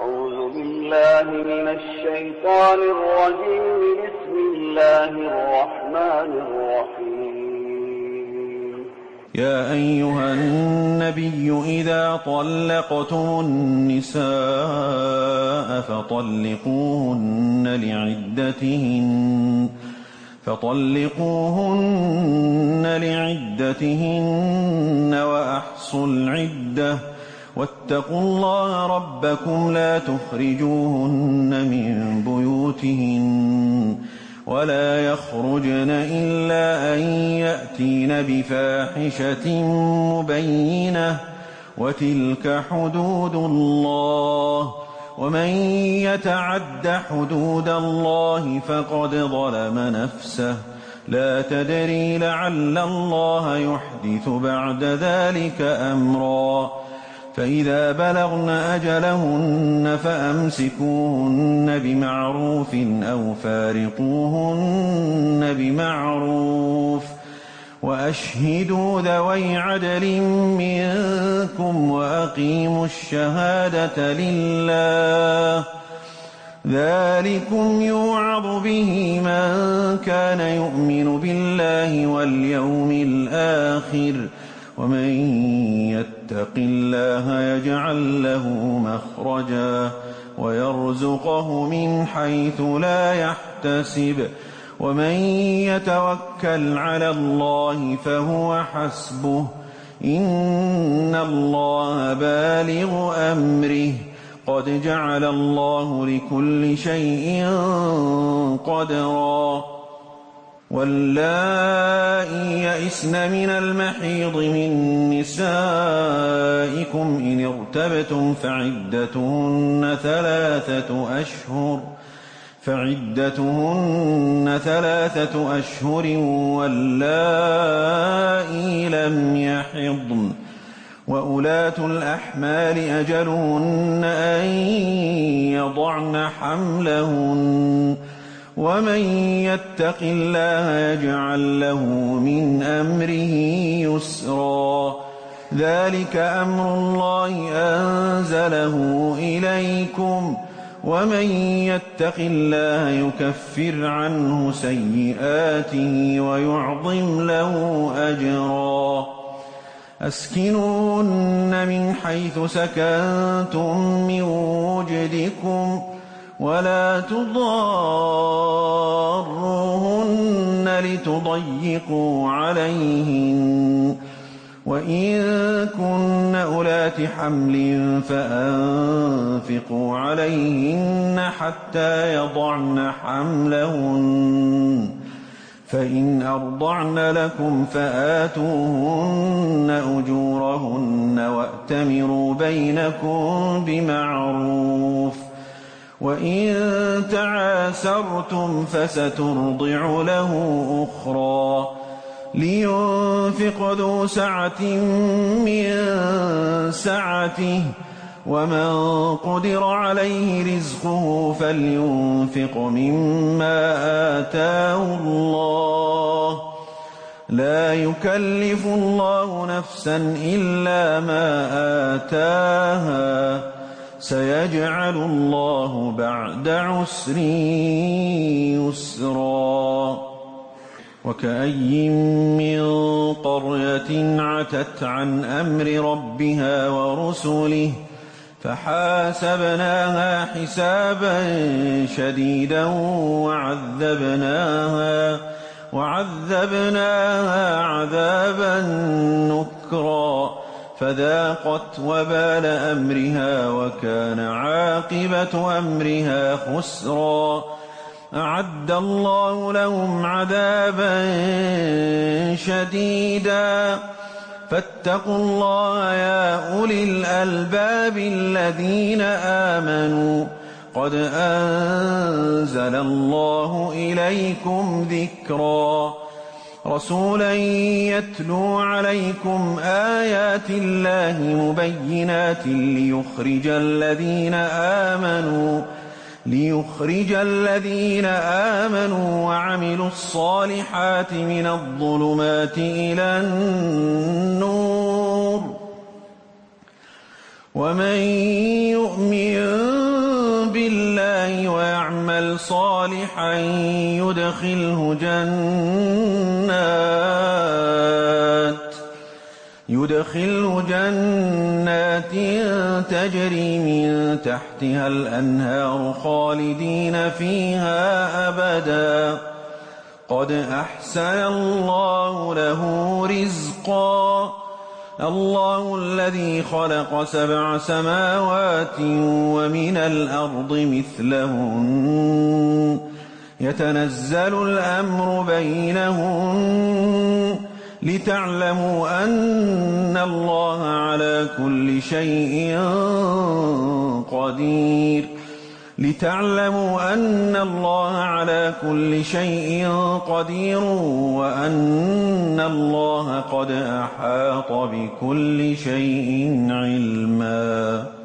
أعوذ بالله من الشيطان الرجيم. بسم الله الرحمن الرحيم. يا أيها النبي إذا طلقتم النساء فطلقوهن لعدتهن وأحصوا العدة واتقوا الله ربكم لا تخرجوهن من بيوتهن ولا يخرجن إلا أن يأتين بفاحشة مبينة وتلك حدود الله ومن يتعد حدود الله فقد ظلم نفسه لا تدري لعل الله يحدث بعد ذلك أمرا فإذا بلغن أجلهن فأمسكوهن بمعروف أو فارقوهن بمعروف وأشهدوا ذوي عدل منكم وأقيموا الشهادة لله ذلكم يوعظ به من كان يؤمن بالله واليوم الآخر ومن يتق الله يجعل له مخرجا ويرزقه من حيث لا يحتسب ومن يتوكل على الله فهو حسبه إن الله بالغ أمره قد جعل الله لكل شيء قدرا واللائي يئسن من المحيض من نسائكم إن ارتبتم فعدتهن ثلاثة أشهر واللائي لم يحضن وأولاة الأحمال أجلهن أن يضعن حملهن ومن يتق الله يجعل له من أمره يسرا ذلك أمر الله أنزله إليكم ومن يتق الله يكفر عنه سيئاته ويعظم له أجرا أسكنوهن من حيث سكنتم من وجدكم ولا تضاروهن لتضيقوا عليهن وإن كن أولات حمل فأنفقوا عليهن حتى يضعن حملهن فإن أرضعن لكم فآتوهن أجورهن وأتمروا بينكم بمعروف وإن تعاسرتم فسترضع له أخرى لينفق ذو سعة من سعته ومن قدر عليه رزقه فلينفق مما آتاه الله لا يكلف الله نفسا إلا ما آتاها سيجعل الله بعد عسر يسرا وكأي من قرية عتت عن أمر ربها ورسله فحاسبناها حسابا شديدا وعذبناها عذابا نكرا فذاقت وبال أمرها وكان عاقبة أمرها خسرا أعد الله لهم عذابا شديدا فاتقوا الله يا أولي الألباب الذين آمنوا قد أنزل الله إليكم ذكرا رسولا يتلو عليكم آيات الله مبينات ليخرج الذين آمنوا وعملوا الصالحات من الظلمات إلى النور ومن يؤمن صالحا يدخله جنات تجري من تحتها الأنهار خالدين فيها أبدا قد أحسن الله له رزقا الله الذي خلق 7 سماوات ومن الأرض مثلهن يتنزل الأمر بينهن لتعلموا أن الله على كل شيء قدير وأن الله قد أحاط بكل شيء علما